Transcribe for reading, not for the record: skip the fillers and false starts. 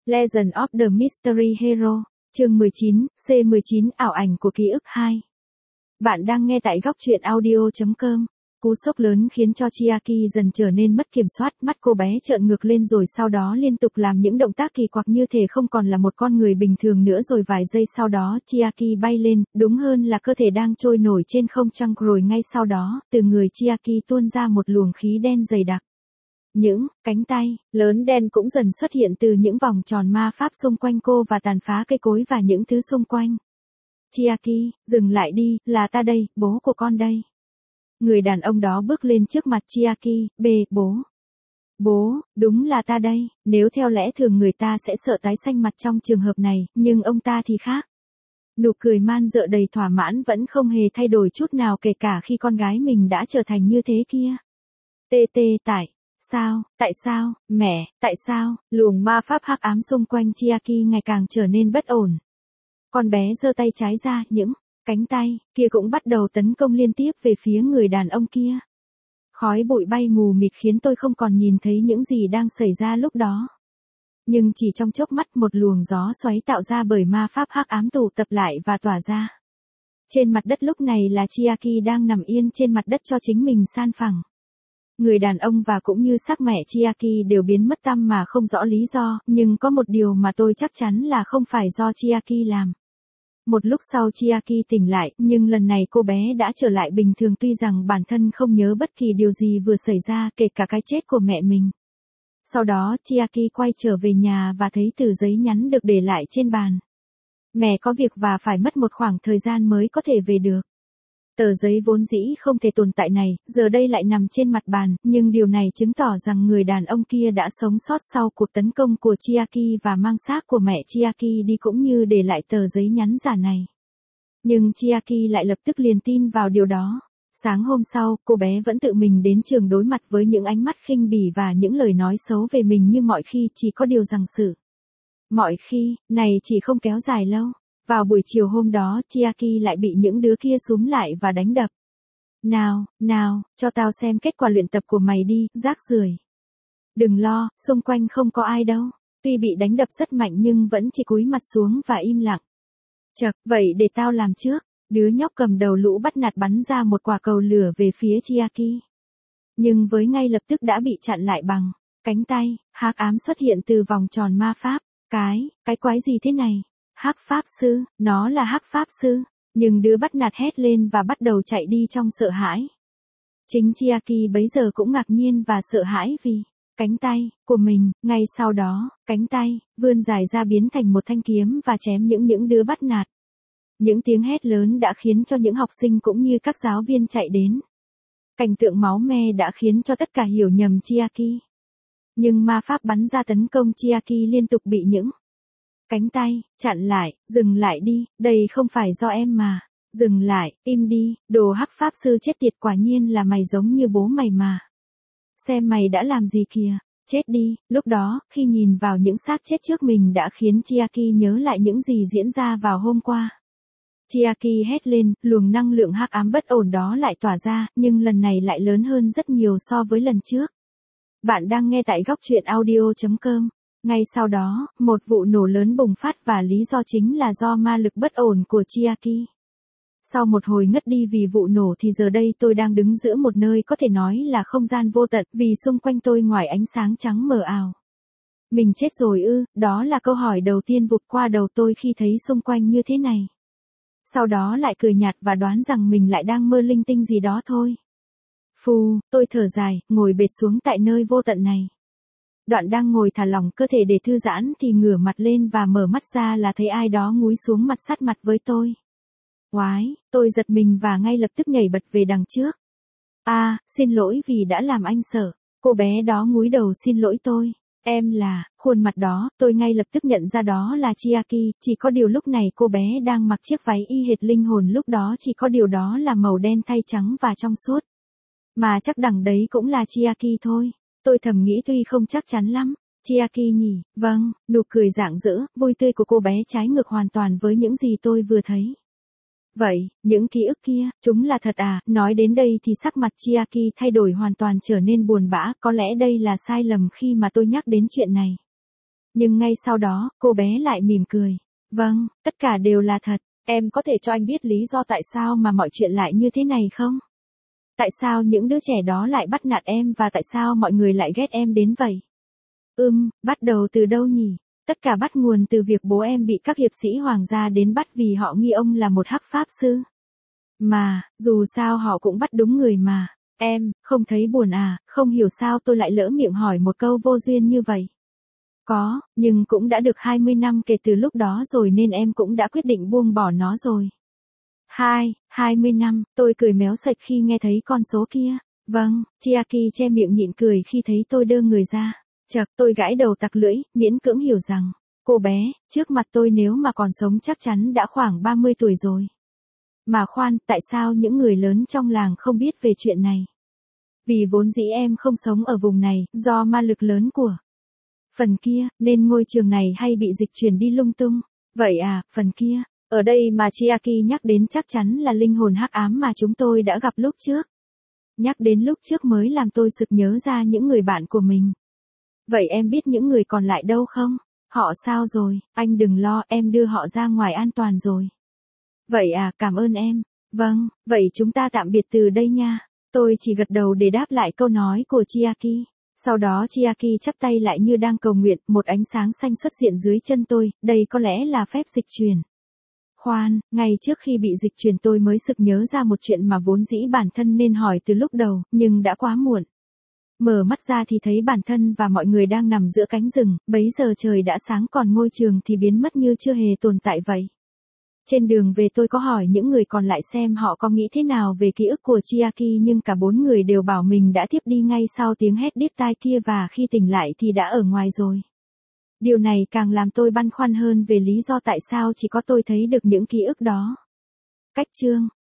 Legend of the Mystery Hero, chương 19, C19 ảo ảnh của ký ức 2. Bạn đang nghe tại góc truyện audio.com. Cú sốc lớn khiến cho Chiaki dần trở nên mất kiểm soát, mắt cô bé trợn ngược lên rồi sau đó liên tục làm những động tác kỳ quặc như thể không còn là một con người bình thường nữa, rồi vài giây sau đó Chiaki bay lên, đúng hơn là cơ thể đang trôi nổi trên không trung, rồi ngay sau đó, từ người Chiaki tuôn ra một luồng khí đen dày đặc. Những cánh tay lớn đen cũng dần xuất hiện từ những vòng tròn ma pháp xung quanh cô và tàn phá cây cối và những thứ xung quanh. Chiaki, dừng lại đi, là ta đây, bố của con đây. Người đàn ông đó bước lên trước mặt Chiaki, bố. Bố, đúng là ta đây. Nếu theo lẽ thường người ta sẽ sợ tái xanh mặt trong trường hợp này, nhưng ông ta thì khác. Nụ cười man dợ đầy thỏa mãn vẫn không hề thay đổi chút nào, kể cả khi con gái mình đã trở thành như thế kia. Tại sao, mẹ, tại sao? Luồng ma pháp hắc ám xung quanh Chiaki ngày càng trở nên bất ổn. Con bé giơ tay trái ra, những cánh tay kia cũng bắt đầu tấn công liên tiếp về phía người đàn ông kia. Khói bụi bay mù mịt khiến tôi không còn nhìn thấy những gì đang xảy ra lúc đó. Nhưng chỉ trong chốc mắt một luồng gió xoáy tạo ra bởi ma pháp hắc ám tụ tập lại và tỏa ra. Trên mặt đất lúc này là Chiaki đang nằm yên trên mặt đất cho chính mình san phẳng. Người đàn ông và cũng như xác mẹ Chiaki đều biến mất tăm mà không rõ lý do, nhưng có một điều mà tôi chắc chắn là không phải do Chiaki làm. Một lúc sau Chiaki tỉnh lại, nhưng lần này cô bé đã trở lại bình thường, tuy rằng bản thân không nhớ bất kỳ điều gì vừa xảy ra, kể cả cái chết của mẹ mình. Sau đó Chiaki quay trở về nhà và thấy tờ giấy nhắn được để lại trên bàn. Mẹ có việc và phải mất một khoảng thời gian mới có thể về được. Tờ giấy vốn dĩ không thể tồn tại này, giờ đây lại nằm trên mặt bàn, nhưng điều này chứng tỏ rằng người đàn ông kia đã sống sót sau cuộc tấn công của Chiaki và mang xác của mẹ Chiaki đi, cũng như để lại tờ giấy nhắn giả này. Nhưng Chiaki lại lập tức liền tin vào điều đó. Sáng hôm sau, cô bé vẫn tự mình đến trường đối mặt với những ánh mắt khinh bỉ và những lời nói xấu về mình như mọi khi, chỉ có điều rằng sự mọi khi này chỉ không kéo dài lâu. Vào buổi chiều hôm đó, Chiaki lại bị những đứa kia xúm lại và đánh đập. Nào, cho tao xem kết quả luyện tập của mày đi, rác rưởi. Đừng lo, xung quanh không có ai đâu. Tuy bị đánh đập rất mạnh nhưng vẫn chỉ cúi mặt xuống và im lặng. Chậc, vậy để tao làm trước. Đứa nhóc cầm đầu lũ bắt nạt bắn ra một quả cầu lửa về phía Chiaki. Nhưng với ngay lập tức đã bị chặn lại bằng cánh tay, hắc ám xuất hiện từ vòng tròn ma pháp. Cái quái gì thế này? Hắc pháp sư, nó là hắc pháp sư. Nhưng đứa bắt nạt hét lên và bắt đầu chạy đi trong sợ hãi. Chính Chiaki bấy giờ cũng ngạc nhiên và sợ hãi vì cánh tay của mình. Ngay sau đó, cánh tay vươn dài ra biến thành một thanh kiếm và chém những đứa bắt nạt. Những tiếng hét lớn đã khiến cho những học sinh cũng như các giáo viên chạy đến. Cảnh tượng máu me đã khiến cho tất cả hiểu nhầm Chiaki. Nhưng ma pháp bắn ra tấn công Chiaki liên tục bị những cánh tay chặn lại. Dừng lại đi, đây không phải do em mà. Dừng lại, im đi, đồ hắc pháp sư chết tiệt, quả nhiên là mày giống như bố mày mà. Xem mày đã làm gì kìa, chết đi. Lúc đó, khi nhìn vào những xác chết trước mình đã khiến Chiaki nhớ lại những gì diễn ra vào hôm qua. Chiaki hét lên, luồng năng lượng hắc ám bất ổn đó lại tỏa ra, nhưng lần này lại lớn hơn rất nhiều so với lần trước. Bạn đang nghe tại góc truyện audio.com. Ngay sau đó, một vụ nổ lớn bùng phát và lý do chính là do ma lực bất ổn của Chiaki. Sau một hồi ngất đi vì vụ nổ thì giờ đây tôi đang đứng giữa một nơi có thể nói là không gian vô tận, vì xung quanh tôi ngoài ánh sáng trắng mờ ảo. Mình chết rồi ư? Đó là câu hỏi đầu tiên vụt qua đầu tôi khi thấy xung quanh như thế này. Sau đó lại cười nhạt và đoán rằng mình lại đang mơ linh tinh gì đó thôi. Phù, tôi thở dài, ngồi bệt xuống tại nơi vô tận này. Đoạn đang ngồi thả lỏng cơ thể để thư giãn thì ngửa mặt lên và mở mắt ra là thấy ai đó ngúi xuống mặt sát mặt với tôi. Oái, tôi giật mình và ngay lập tức nhảy bật về đằng trước. Xin lỗi vì đã làm anh sợ. Cô bé đó cúi đầu xin lỗi tôi. Em là, khuôn mặt đó, tôi ngay lập tức nhận ra đó là Chiaki, chỉ có điều lúc này cô bé đang mặc chiếc váy y hệt linh hồn lúc đó, chỉ có điều đó là màu đen thay trắng và trong suốt. Mà chắc đằng đấy cũng là Chiaki thôi. Tôi thầm nghĩ tuy không chắc chắn lắm. Chiaki nhỉ? Vâng, nụ cười rạng rỡ, vui tươi của cô bé trái ngược hoàn toàn với những gì tôi vừa thấy. Vậy, những ký ức kia, chúng là thật à? Nói đến đây thì sắc mặt Chiaki thay đổi hoàn toàn, trở nên buồn bã, có lẽ đây là sai lầm khi mà tôi nhắc đến chuyện này. Nhưng ngay sau đó, cô bé lại mỉm cười. Vâng, tất cả đều là thật. Em có thể cho anh biết lý do tại sao mà mọi chuyện lại như thế này không? Tại sao những đứa trẻ đó lại bắt nạt em và tại sao mọi người lại ghét em đến vậy? Bắt đầu từ đâu nhỉ? Tất cả bắt nguồn từ việc bố em bị các hiệp sĩ hoàng gia đến bắt vì họ nghi ông là một hắc pháp sư. Mà, dù sao họ cũng bắt đúng người mà. Em, không thấy buồn à, không hiểu sao tôi lại lỡ miệng hỏi một câu vô duyên như vậy. Có, nhưng cũng đã được 20 năm kể từ lúc đó rồi nên em cũng đã quyết định buông bỏ nó rồi. 20 năm, tôi cười méo sạch khi nghe thấy con số kia. Vâng, Chiaki che miệng nhịn cười khi thấy tôi đơ người ra. Chậc, tôi gãi đầu tặc lưỡi, miễn cưỡng hiểu rằng, cô bé, trước mặt tôi nếu mà còn sống chắc chắn đã khoảng 30 tuổi rồi. Mà khoan, tại sao những người lớn trong làng không biết về chuyện này? Vì vốn dĩ em không sống ở vùng này, do ma lực lớn của phần kia, nên ngôi trường này hay bị dịch chuyển đi lung tung. Vậy à, phần kia, ở đây mà Chiaki nhắc đến chắc chắn là linh hồn hắc ám mà chúng tôi đã gặp lúc trước. Nhắc đến lúc trước mới làm tôi sực nhớ ra những người bạn của mình. Vậy em biết những người còn lại đâu không? Họ sao rồi? Anh đừng lo, em đưa họ ra ngoài an toàn rồi. Vậy à, cảm ơn em. Vâng, vậy chúng ta tạm biệt từ đây nha. Tôi chỉ gật đầu để đáp lại câu nói của Chiaki. Sau đó Chiaki chắp tay lại như đang cầu nguyện, một ánh sáng xanh xuất hiện dưới chân tôi, đây có lẽ là phép dịch chuyển. Khoan, ngay trước khi bị dịch chuyển tôi mới sực nhớ ra một chuyện mà vốn dĩ bản thân nên hỏi từ lúc đầu, nhưng đã quá muộn. Mở mắt ra thì thấy bản thân và mọi người đang nằm giữa cánh rừng, bấy giờ trời đã sáng còn ngôi trường thì biến mất như chưa hề tồn tại vậy. Trên đường về tôi có hỏi những người còn lại xem họ có nghĩ thế nào về ký ức của Chiaki nhưng cả 4 người đều bảo mình đã thiếp đi ngay sau tiếng hét điếc tai kia và khi tỉnh lại thì đã ở ngoài rồi. Điều này càng làm tôi băn khoăn hơn về lý do tại sao chỉ có tôi thấy được những ký ức đó. Cách chương